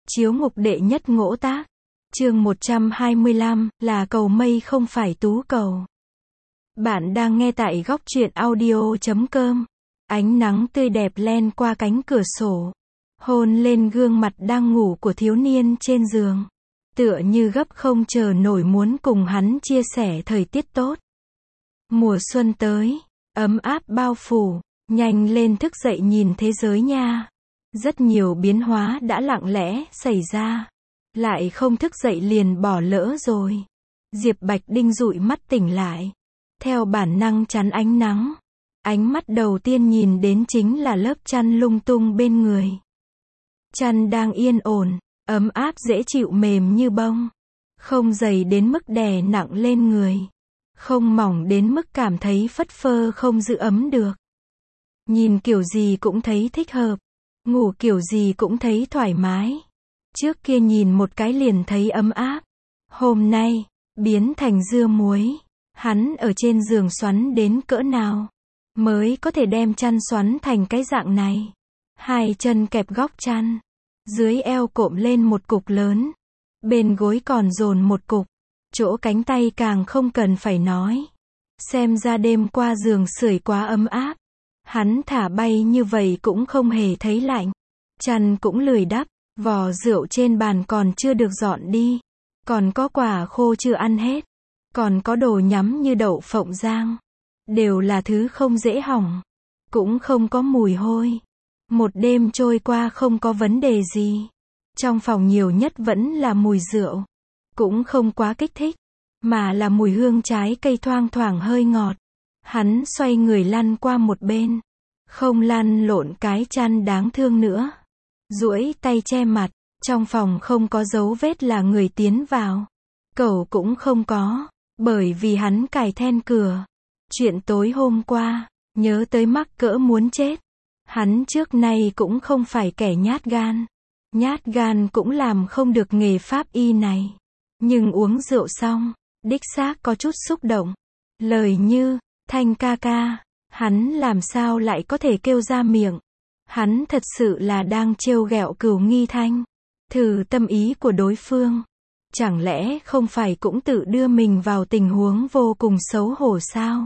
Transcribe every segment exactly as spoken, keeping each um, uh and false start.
Chiếu ngục đệ nhất ngỗ tác. Chương một trăm hai mươi lăm, là cầu mây không phải tú cầu. Bạn đang nghe tại góc truyện audio chấm com. Ánh nắng tươi đẹp len qua cánh cửa sổ, hôn lên gương mặt đang ngủ của thiếu niên trên giường. Tựa như gấp không chờ nổi muốn cùng hắn chia sẻ thời tiết tốt. Mùa xuân tới, ấm áp bao phủ, nhanh lên thức dậy nhìn thế giới nha. Rất nhiều biến hóa đã lặng lẽ xảy ra, lại không thức dậy liền bỏ lỡ rồi. Diệp Bạch Đinh dụi mắt tỉnh lại, theo bản năng chắn ánh nắng. Ánh mắt đầu tiên nhìn đến chính là lớp chăn lung tung bên người. Chăn đang yên ổn, ấm áp dễ chịu mềm như bông, không dày đến mức đè nặng lên người, không mỏng đến mức cảm thấy phất phơ không giữ ấm được. Nhìn kiểu gì cũng thấy thích hợp, ngủ kiểu gì cũng thấy thoải mái. Trước kia nhìn một cái liền thấy ấm áp, hôm nay biến thành dưa muối. Hắn ở trên giường xoắn đến cỡ nào mới có thể đem chăn xoắn thành cái dạng này. Hai chân kẹp góc chăn, dưới eo cộm lên một cục lớn, bên gối còn dồn một cục, chỗ cánh tay càng không cần phải nói. Xem ra đêm qua giường sưởi quá ấm áp, hắn thả bay như vậy cũng không hề thấy lạnh. Chăn cũng lười đắp, vò rượu trên bàn còn chưa được dọn đi, còn có quả khô chưa ăn hết, còn có đồ nhắm như đậu phộng rang, đều là thứ không dễ hỏng, cũng không có mùi hôi. Một đêm trôi qua không có vấn đề gì. Trong phòng nhiều nhất vẫn là mùi rượu, cũng không quá kích thích, mà là mùi hương trái cây thoang thoảng hơi ngọt. Hắn xoay người lăn qua một bên, không lăn lộn cái chăn đáng thương nữa, duỗi tay che mặt. Trong phòng không có dấu vết là người tiến vào, cẩu cũng không có, bởi vì hắn cài then cửa. Chuyện tối hôm qua, nhớ tới mắc cỡ muốn chết. Hắn trước nay cũng không phải kẻ nhát gan, nhát gan cũng làm không được nghề pháp y này. Nhưng uống rượu xong, đích xác có chút xúc động. Lời như, Thanh ca ca, hắn làm sao lại có thể kêu ra miệng. Hắn thật sự là đang trêu ghẹo Cửu Nghi Thanh, thử tâm ý của đối phương. Chẳng lẽ không phải cũng tự đưa mình vào tình huống vô cùng xấu hổ sao?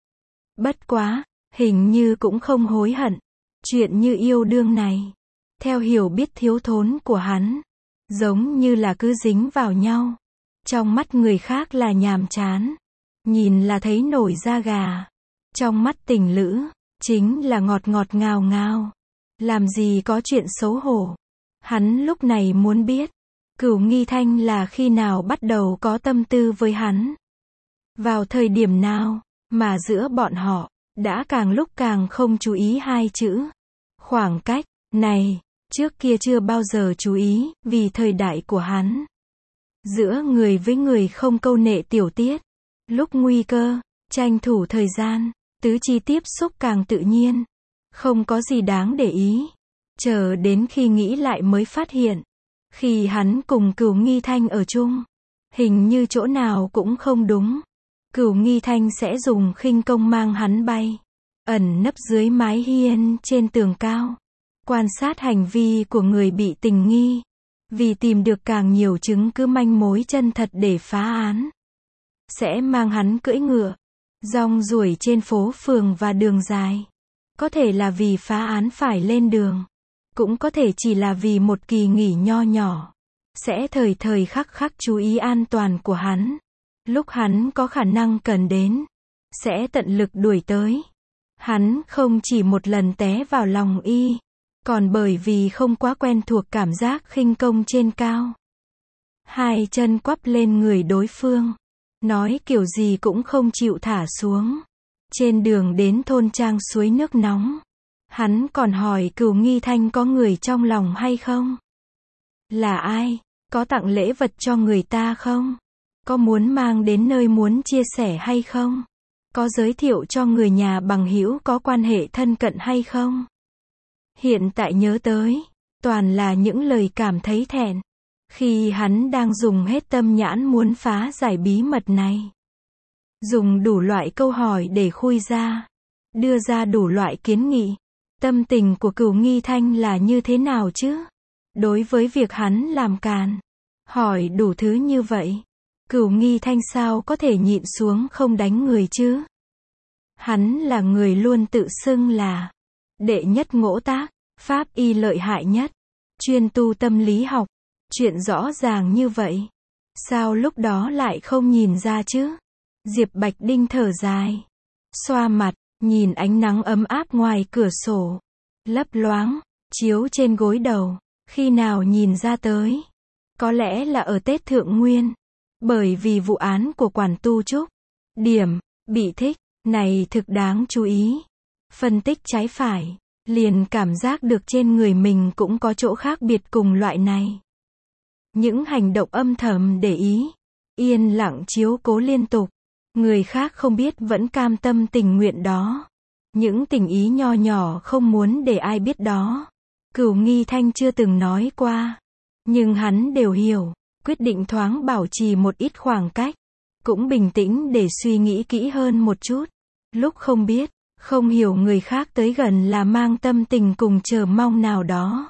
Bất quá, hình như cũng không hối hận. Chuyện như yêu đương này, theo hiểu biết thiếu thốn của hắn, giống như là cứ dính vào nhau. Trong mắt người khác là nhàm chán, nhìn là thấy nổi da gà. Trong mắt tình lữ, chính là ngọt ngọt ngào ngào. Làm gì có chuyện xấu hổ. Hắn lúc này muốn biết, Cửu Nghi Thanh là khi nào bắt đầu có tâm tư với hắn. Vào thời điểm nào, mà giữa bọn họ, đã càng lúc càng không chú ý hai chữ khoảng cách này. Trước kia chưa bao giờ chú ý, vì thời đại của hắn, giữa người với người không câu nệ tiểu tiết. Lúc nguy cơ, tranh thủ thời gian, tứ chi tiếp xúc càng tự nhiên, không có gì đáng để ý. Chờ đến khi nghĩ lại mới phát hiện, khi hắn cùng Cửu Nghi Thanh ở chung, hình như chỗ nào cũng không đúng. Cửu Nghi Thanh sẽ dùng khinh công mang hắn bay, ẩn nấp dưới mái hiên trên tường cao, quan sát hành vi của người bị tình nghi, vì tìm được càng nhiều chứng cứ manh mối chân thật để phá án. Sẽ mang hắn cưỡi ngựa, rong ruổi trên phố phường và đường dài. Có thể là vì phá án phải lên đường, cũng có thể chỉ là vì một kỳ nghỉ nho nhỏ. Sẽ thời thời khắc khắc chú ý an toàn của hắn. Lúc hắn có khả năng cần đến, sẽ tận lực đuổi tới. Hắn không chỉ một lần té vào lòng y, còn bởi vì không quá quen thuộc cảm giác khinh công trên cao. Hai chân quắp lên người đối phương, nói kiểu gì cũng không chịu thả xuống. Trên đường đến thôn trang suối nước nóng, hắn còn hỏi Cửu Nghi Thanh có người trong lòng hay không? Là ai? Có tặng lễ vật cho người ta không? Có muốn mang đến nơi muốn chia sẻ hay không? Có giới thiệu cho người nhà bằng hữu có quan hệ thân cận hay không? Hiện tại nhớ tới, toàn là những lời cảm thấy thẹn. Khi hắn đang dùng hết tâm nhãn muốn phá giải bí mật này, dùng đủ loại câu hỏi để khui ra, đưa ra đủ loại kiến nghị. Tâm tình của Cửu Nghi Thanh là như thế nào chứ? đối với việc hắn làm càn, hỏi đủ thứ như vậy, Cửu Nghi Thanh sao có thể nhịn xuống không đánh người chứ? Hắn là người luôn tự xưng là đệ nhất ngỗ tác, pháp y lợi hại nhất, chuyên tu tâm lý học, chuyện rõ ràng như vậy, sao lúc đó lại không nhìn ra chứ? Diệp Bạch Đinh thở dài, xoa mặt, nhìn ánh nắng ấm áp ngoài cửa sổ, lấp loáng, chiếu trên gối đầu, khi nào nhìn ra tới? Có lẽ là ở Tết Thượng Nguyên, bởi vì vụ án của Quản Tu Trúc, điểm, bị thích, này thực đáng chú ý. Phân tích trái phải, liền cảm giác được trên người mình cũng có chỗ khác biệt cùng loại này. Những hành động âm thầm để ý, yên lặng chiếu cố liên tục, người khác không biết vẫn cam tâm tình nguyện đó. Những tình ý nho nhỏ không muốn để ai biết đó. Cửu Nghi Thanh chưa từng nói qua, nhưng hắn đều hiểu, quyết định thoáng bảo trì một ít khoảng cách, cũng bình tĩnh để suy nghĩ kỹ hơn một chút. Lúc không biết, không hiểu người khác tới gần là mang tâm tình cùng chờ mong nào đó,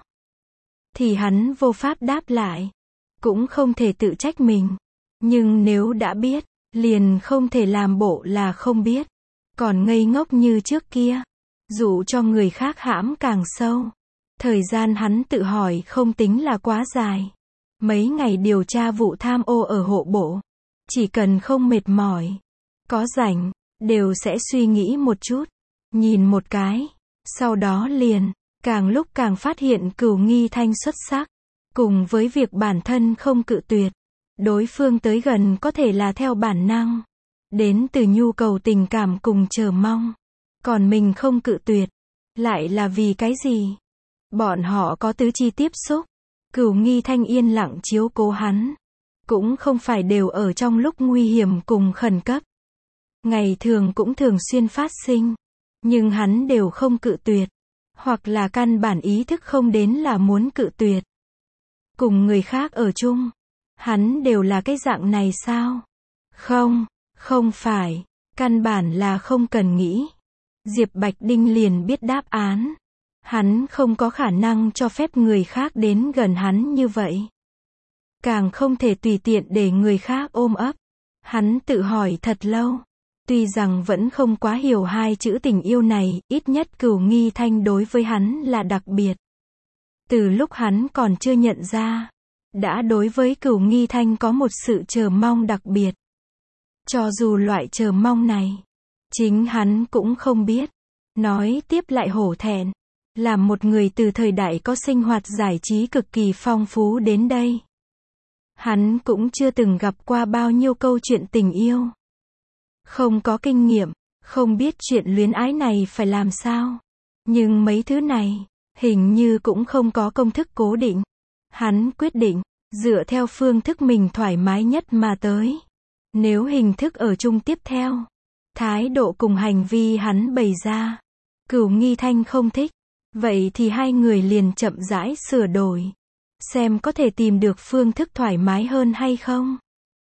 thì hắn vô pháp đáp lại, cũng không thể tự trách mình. Nhưng nếu đã biết, liền không thể làm bộ là không biết, còn ngây ngốc như trước kia, dụ cho người khác hãm càng sâu. Thời gian hắn tự hỏi không tính là quá dài. Mấy ngày điều tra vụ tham ô ở hộ bộ, chỉ cần không mệt mỏi, có rảnh, đều sẽ suy nghĩ một chút, nhìn một cái, sau đó liền, càng lúc càng phát hiện Cửu Nghi Thanh xuất sắc, cùng với việc bản thân không cự tuyệt, đối phương tới gần có thể là theo bản năng, đến từ nhu cầu tình cảm cùng chờ mong, còn mình không cự tuyệt, lại là vì cái gì? Bọn họ có tứ chi tiếp xúc, Cửu Nghi Thanh yên lặng chiếu cố hắn, cũng không phải đều ở trong lúc nguy hiểm cùng khẩn cấp. Ngày thường cũng thường xuyên phát sinh, nhưng hắn đều không cự tuyệt, hoặc là căn bản ý thức không đến là muốn cự tuyệt. Cùng người khác ở chung, hắn đều là cái dạng này sao? Không, không phải, căn bản là không cần nghĩ. Diệp Bạch Đinh liền biết đáp án. Hắn không có khả năng cho phép người khác đến gần hắn như vậy. Càng không thể tùy tiện để người khác ôm ấp. Hắn tự hỏi thật lâu. Tuy rằng vẫn không quá hiểu hai chữ tình yêu này, ít nhất Cửu Nghi Thanh đối với hắn là đặc biệt. Từ lúc hắn còn chưa nhận ra, đã đối với Cửu Nghi Thanh có một sự chờ mong đặc biệt. Cho dù loại chờ mong này, chính hắn cũng không biết. Nói tiếp lại hổ thẹn. Làm một người từ thời đại có sinh hoạt giải trí cực kỳ phong phú đến đây, hắn cũng chưa từng gặp qua bao nhiêu câu chuyện tình yêu. Không có kinh nghiệm, không biết chuyện luyến ái này phải làm sao. Nhưng mấy thứ này, hình như cũng không có công thức cố định. Hắn quyết định, dựa theo phương thức mình thoải mái nhất mà tới. Nếu hình thức ở chung tiếp theo, thái độ cùng hành vi hắn bày ra, Cửu Nghi Thanh không thích, vậy thì hai người liền chậm rãi sửa đổi, xem có thể tìm được phương thức thoải mái hơn hay không.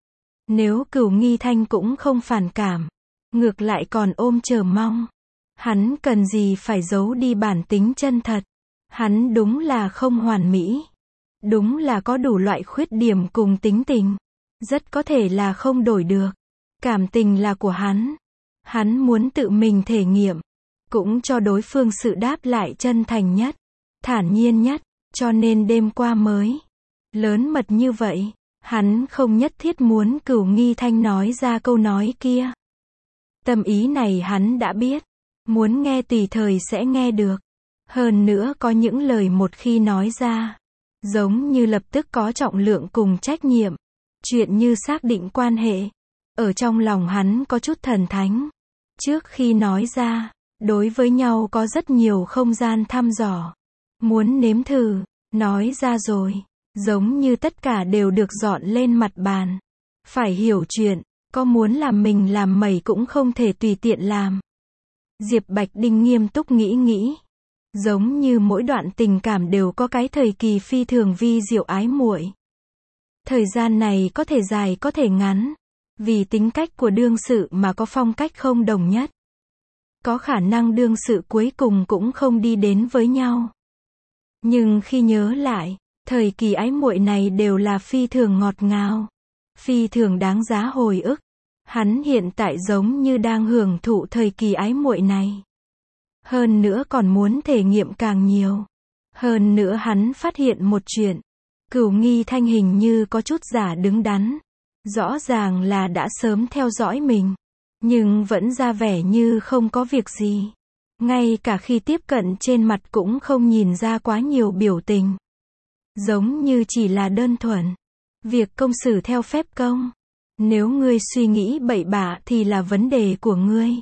Nếu Cửu Nghi Thanh cũng không phản cảm, ngược lại còn ôm chờ mong, hắn cần gì phải giấu đi bản tính chân thật. Hắn đúng là không hoàn mỹ, đúng là có đủ loại khuyết điểm cùng tính tình, rất có thể là không đổi được. Cảm tình là của hắn, hắn muốn tự mình thể nghiệm, cũng cho đối phương sự đáp lại chân thành nhất, thản nhiên nhất, cho nên đêm qua mới lớn mật như vậy. Hắn không nhất thiết muốn Cửu Nghi Thanh nói ra câu nói kia. Tâm ý này hắn đã biết, muốn nghe tùy thời sẽ nghe được. Hơn nữa có những lời một khi nói ra, giống như lập tức có trọng lượng cùng trách nhiệm. Chuyện như xác định quan hệ, ở trong lòng hắn có chút thần thánh. Trước khi nói ra, đối với nhau có rất nhiều không gian thăm dò. Muốn nếm thử, nói ra rồi, giống như tất cả đều được dọn lên mặt bàn. Phải hiểu chuyện, có muốn làm mình làm mẩy cũng không thể tùy tiện làm. Diệp Bạch Đinh nghiêm túc nghĩ nghĩ. Giống như mỗi đoạn tình cảm đều có cái thời kỳ phi thường vi diệu ái muội. Thời gian này có thể dài có thể ngắn, vì tính cách của đương sự mà có phong cách không đồng nhất. Có khả năng đương sự cuối cùng cũng không đi đến với nhau. Nhưng khi nhớ lại, Thời kỳ ái muội này đều là phi thường ngọt ngào, phi thường đáng giá hồi ức. Hắn hiện tại giống như đang hưởng thụ thời kỳ ái muội này. Hơn nữa còn muốn thể nghiệm càng nhiều. Hơn nữa hắn phát hiện một chuyện. Cửu Nghi Thanh hình như có chút giả đứng đắn. Rõ ràng là đã sớm theo dõi mình. Nhưng vẫn ra vẻ như không có việc gì. Ngay cả khi tiếp cận trên mặt cũng không nhìn ra quá nhiều biểu tình. Giống như chỉ là đơn thuần. Việc công xử theo phép công. Nếu ngươi suy nghĩ bậy bạ thì là vấn đề của ngươi.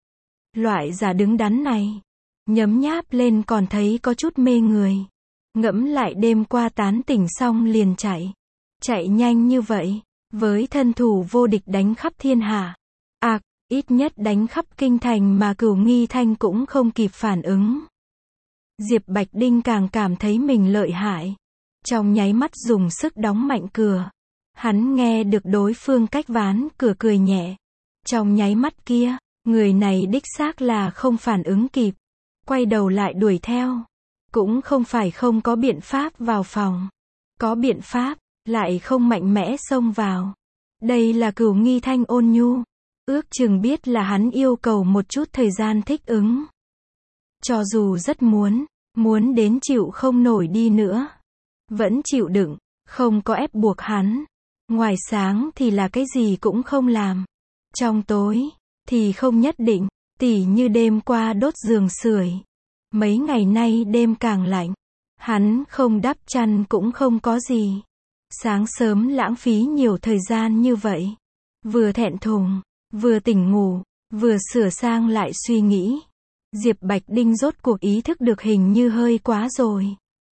Loại giả đứng đắn này. Nhấm nháp lên còn thấy có chút mê người. Ngẫm lại đêm qua tán tỉnh xong liền chạy. Chạy nhanh như vậy. Với thân thủ vô địch đánh khắp thiên hạ. À, ít nhất đánh khắp kinh thành mà Cửu Nghi Thanh cũng không kịp phản ứng. Diệp Bạch Đinh càng cảm thấy mình lợi hại. Trong nháy mắt dùng sức đóng mạnh cửa. Hắn nghe được đối phương cách ván cửa cười nhẹ. Trong nháy mắt kia, người này đích xác là không phản ứng kịp. Quay đầu lại đuổi theo. Cũng không phải không có biện pháp vào phòng. Có biện pháp, lại không mạnh mẽ xông vào. Đây là Cửu Nghi Thanh ôn nhu. Ước chừng biết là hắn yêu cầu một chút thời gian thích ứng. Cho dù rất muốn, muốn đến chịu không nổi đi nữa. Vẫn chịu đựng, không có ép buộc hắn. Ngoài sáng thì là cái gì cũng không làm. Trong tối, thì không nhất định, tỉ như đêm qua đốt giường sưởi. Mấy ngày nay đêm càng lạnh. Hắn không đắp chăn cũng không có gì. Sáng sớm lãng phí nhiều thời gian như vậy. Vừa thẹn thùng, vừa tỉnh ngủ, vừa sửa sang lại suy nghĩ. Diệp Bạch Đinh rốt cuộc ý thức được hình như hơi quá rồi.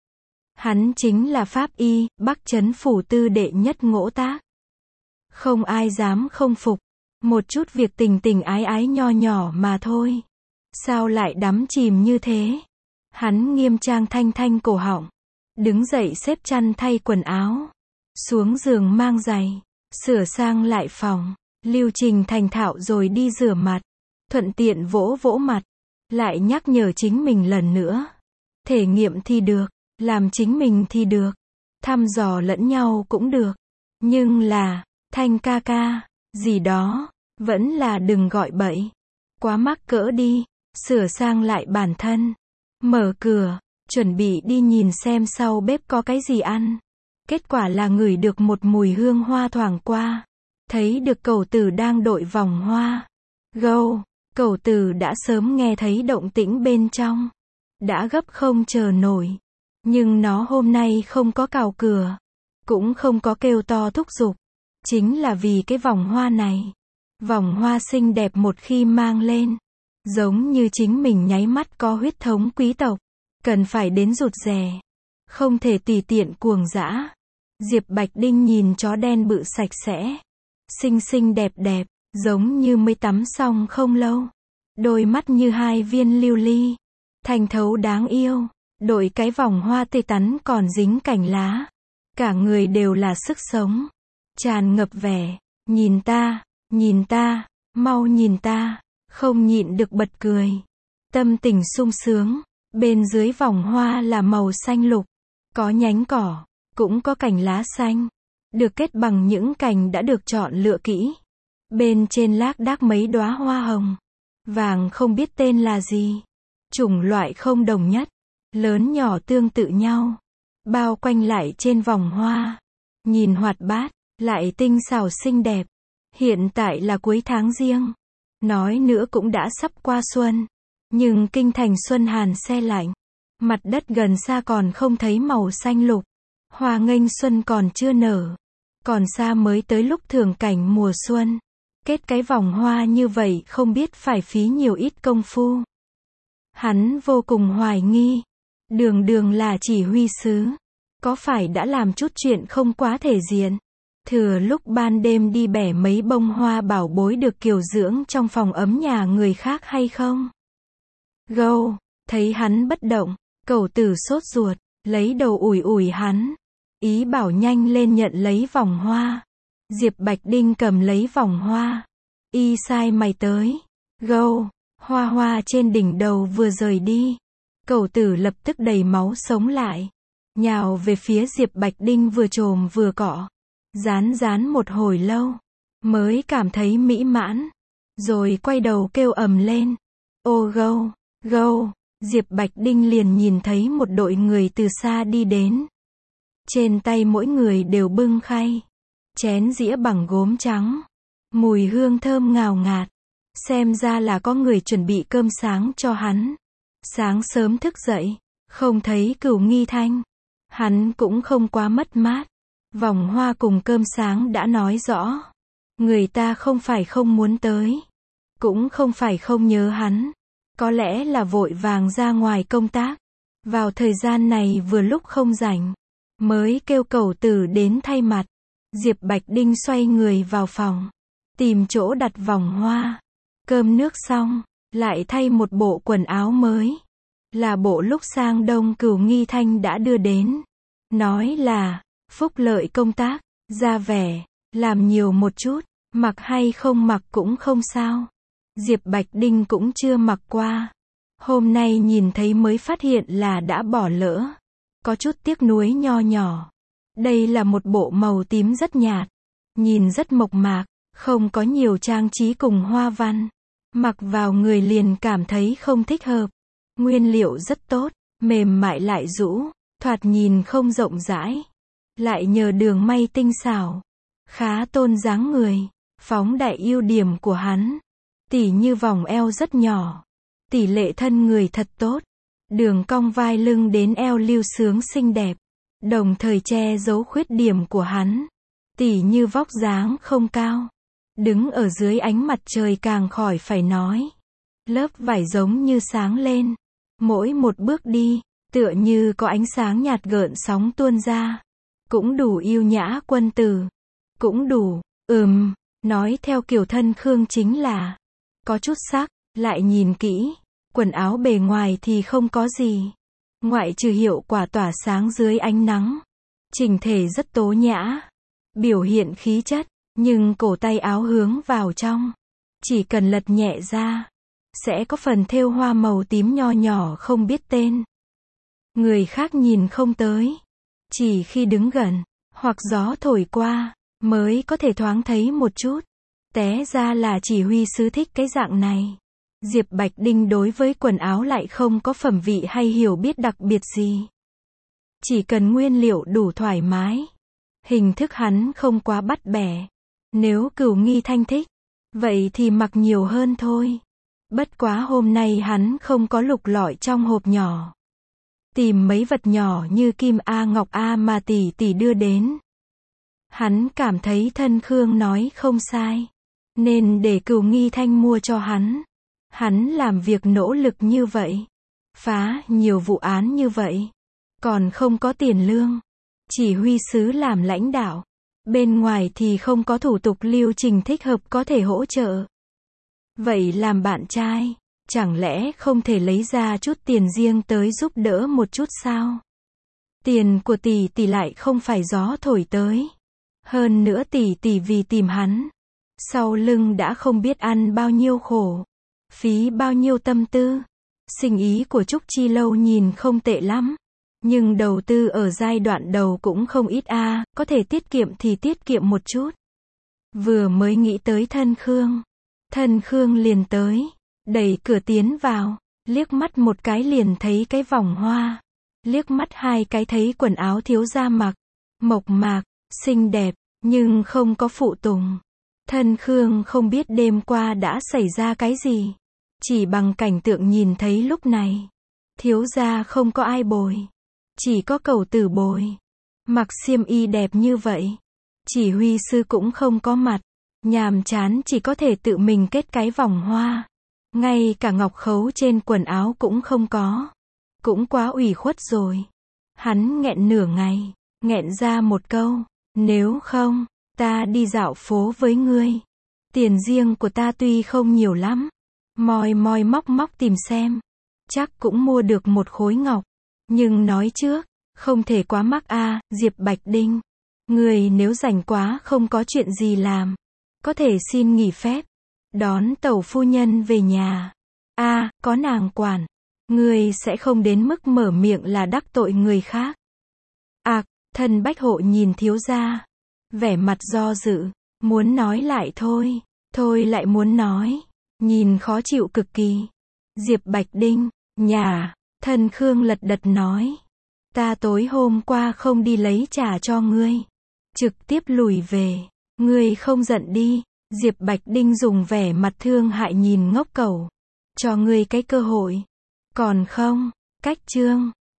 Hắn chính là pháp y, Bắc Trấn phủ tư đệ nhất Ngỗ Tác. Không ai dám không phục. Một chút việc tình tình ái ái nho nhỏ mà thôi. Sao lại đắm chìm như thế? Hắn nghiêm trang thanh thanh cổ họng. Đứng dậy xếp chăn thay quần áo. Xuống giường mang giày. Sửa sang lại phòng. Lưu trình thành thạo rồi đi rửa mặt. Thuận tiện vỗ vỗ mặt. Lại nhắc nhở chính mình lần nữa. Thể nghiệm thì được. Làm chính mình thì được. Thăm dò lẫn nhau cũng được. Nhưng là, Thanh ca ca, gì đó, vẫn là đừng gọi bậy. Quá mắc cỡ đi. Sửa sang lại bản thân. Mở cửa, chuẩn bị đi nhìn xem sau bếp có cái gì ăn. Kết quả là ngửi được một mùi hương hoa thoảng qua. Thấy được cẩu tử đang đội vòng hoa. Gâu, cẩu tử đã sớm nghe thấy động tĩnh bên trong. Đã gấp không chờ nổi. Nhưng nó hôm nay không có cào cửa. Cũng không có kêu to thúc giục. Chính là vì cái vòng hoa này. Vòng hoa xinh đẹp một khi mang lên. Giống như chính mình nháy mắt có huyết thống quý tộc. Cần phải đến rụt rè. Không thể tùy tiện cuồng dã. Diệp Bạch Đinh nhìn chó đen bự sạch sẽ. Xinh xinh đẹp đẹp. Giống như mới tắm xong không lâu. Đôi mắt như hai viên lưu ly. Thanh thấu đáng yêu. Đội cái vòng hoa tươi tắn còn dính cành lá. Cả người đều là sức sống. Tràn ngập vẻ. Nhìn ta, nhìn ta, mau nhìn ta. Không nhịn được bật cười. Tâm tình sung sướng. Bên dưới vòng hoa là màu xanh lục. Có nhánh cỏ. Cũng có cành lá xanh. Được kết bằng những cành đã được chọn lựa kỹ. Bên trên lác đác mấy đóa hoa hồng. Vàng không biết tên là gì. Chủng loại không đồng nhất. Lớn nhỏ tương tự nhau. Bao quanh lại trên vòng hoa. Nhìn hoạt bát. Lại tinh xảo xinh đẹp. Hiện tại là cuối tháng giêng. Nói nữa cũng đã sắp qua xuân. Nhưng kinh thành xuân hàn se lạnh. Mặt đất gần xa còn không thấy màu xanh lục. Hoa nghênh xuân còn chưa nở. Còn xa mới tới lúc thường cảnh mùa xuân. Kết cái vòng hoa như vậy không biết phải phí nhiều ít công phu. Hắn vô cùng hoài nghi. Đường đường là chỉ huy sứ. Có phải đã làm chút chuyện không quá thể diện. Thừa lúc ban đêm đi bẻ mấy bông hoa bảo bối được kiều dưỡng trong phòng ấm nhà người khác hay không? Gâu, thấy hắn bất động, cẩu tử sốt ruột, lấy đầu ủi ủi hắn. Ý bảo nhanh lên nhận lấy vòng hoa. Diệp Bạch Đinh cầm lấy vòng hoa. Y sai mày tới. Gâu, hoa hoa trên đỉnh đầu vừa rời đi. Cẩu tử lập tức đầy máu sống lại. nhào về phía Diệp Bạch Đinh vừa chồm vừa cọ, rán rán một hồi lâu, mới cảm thấy mỹ mãn, rồi quay đầu kêu ầm lên, ô gâu, gâu, Diệp Bạch Đinh liền nhìn thấy một đội người từ xa đi đến. Trên tay mỗi người đều bưng khay, chén dĩa bằng gốm trắng, mùi hương thơm ngào ngạt, xem ra là có người chuẩn bị cơm sáng cho hắn. Sáng sớm thức dậy, không thấy Cửu Nghi Thanh, hắn cũng không quá mất mát, vòng hoa cùng cơm sáng đã nói rõ, người ta không phải không muốn tới, cũng không phải không nhớ hắn, có lẽ là vội vàng ra ngoài công tác, vào thời gian này vừa lúc không rảnh, mới kêu Cẩu Tử đến thay mặt. Diệp Bạch Đinh xoay người vào phòng, tìm chỗ đặt vòng hoa, cơm nước xong, lại thay một bộ quần áo mới, là bộ lúc sang đông Cửu Nghi Thanh đã đưa đến, nói là phúc lợi công tác, ra vẻ, làm nhiều một chút, mặc hay không mặc cũng không sao. Diệp Bạch Đinh cũng chưa mặc qua, hôm nay nhìn thấy mới phát hiện là đã bỏ lỡ, có chút tiếc nuối nho nhỏ. Đây là một bộ màu tím rất nhạt, nhìn rất mộc mạc, không có nhiều trang trí cùng hoa văn, mặc vào người liền cảm thấy không thích hợp. Nguyên liệu rất tốt, mềm mại lại rũ, thoạt nhìn không rộng rãi, lại nhờ đường may tinh xảo, khá tôn dáng người, phóng đại ưu điểm của hắn, tỉ như vòng eo rất nhỏ, tỷ lệ thân người thật tốt, đường cong vai lưng đến eo lưu sướng xinh đẹp, đồng thời che giấu khuyết điểm của hắn, tỉ như vóc dáng không cao, đứng ở dưới ánh mặt trời càng khỏi phải nói, lớp vải giống như sáng lên, mỗi một bước đi, tựa như có ánh sáng nhạt gợn sóng tuôn ra, cũng đủ yêu nhã quân tử, cũng đủ, ừm, nói theo kiểu thân Khương chính là, có chút sắc, lại nhìn kỹ, quần áo bề ngoài thì không có gì, ngoại trừ hiệu quả tỏa sáng dưới ánh nắng, chỉnh thể rất tố nhã, biểu hiện khí chất, nhưng cổ tay áo hướng vào trong, chỉ cần lật nhẹ ra, sẽ có phần thêu hoa màu tím nho nhỏ không biết tên. Người khác nhìn không tới, chỉ khi đứng gần, hoặc gió thổi qua, mới có thể thoáng thấy một chút. Té ra là chỉ huy sứ thích cái dạng này. Diệp Bạch Đinh đối với quần áo lại không có phẩm vị hay hiểu biết đặc biệt gì. Chỉ cần nguyên liệu đủ thoải mái. Hình thức hắn không quá bắt bẻ. Nếu Cửu Nghi Thanh thích, vậy thì mặc nhiều hơn thôi. Bất quá hôm nay hắn không có lục lọi trong hộp nhỏ. Tìm mấy vật nhỏ như kim A ngọc A mà tỷ tỷ đưa đến. Hắn cảm thấy thân Khương nói không sai, nên để Cửu Nghi Thanh mua cho hắn. Hắn làm việc nỗ lực như vậy, phá nhiều vụ án như vậy, còn không có tiền lương. Chỉ huy sứ làm lãnh đạo, bên ngoài thì không có thủ tục lưu trình thích hợp có thể hỗ trợ. Vậy làm bạn trai, chẳng lẽ không thể lấy ra chút tiền riêng tới giúp đỡ một chút sao? Tiền của tỷ tỷ lại không phải gió thổi tới. Hơn nữa tỷ tỷ vì tìm hắn, sau lưng đã không biết ăn bao nhiêu khổ, phí bao nhiêu tâm tư. Sinh ý của Trúc Chi Lâu nhìn không tệ lắm, nhưng đầu tư ở giai đoạn đầu cũng không ít a, à, có thể tiết kiệm thì tiết kiệm một chút. Vừa mới nghĩ tới thân Khương, thân Khương liền tới, đẩy cửa tiến vào, liếc mắt một cái liền thấy cái vòng hoa, liếc mắt hai cái thấy quần áo thiếu gia mặc, mộc mạc, xinh đẹp, nhưng không có phụ tùng. Thân Khương không biết đêm qua đã xảy ra cái gì, chỉ bằng cảnh tượng nhìn thấy lúc này, thiếu gia không có ai bồi, chỉ có Cẩu Tử bồi. Mặc xiêm y đẹp như vậy, chỉ huy sư cũng không có mặt, nhàm chán chỉ có thể tự mình kết cái vòng hoa, ngay cả ngọc khấu trên quần áo cũng không có, cũng quá ủy khuất rồi. Hắn nghẹn nửa ngày, nghẹn ra một câu, nếu không, ta đi dạo phố với ngươi. Tiền riêng của ta tuy không nhiều lắm, moi moi móc móc tìm xem, chắc cũng mua được một khối ngọc. Nhưng nói trước, không thể quá mắc a, à, Diệp Bạch Đinh. Ngươi nếu rảnh quá không có chuyện gì làm, có thể xin nghỉ phép, đón tẩu phu nhân về nhà. A, à, có nàng quản, ngươi sẽ không đến mức mở miệng là đắc tội người khác. Ạc, thân Bách Hộ nhìn thiếu gia. Vẻ mặt do dự. Muốn nói lại thôi. Thôi lại muốn nói. Nhìn khó chịu cực kỳ. Diệp Bạch Đinh. Nhà. Thân Khương lật đật nói. Ta tối hôm qua không đi lấy trà cho ngươi. Trực tiếp lùi về. Ngươi không giận đi. Diệp Bạch Đinh dùng vẻ mặt thương hại nhìn ngốc cẩu. Cho ngươi cái cơ hội. Còn không. Cách chương.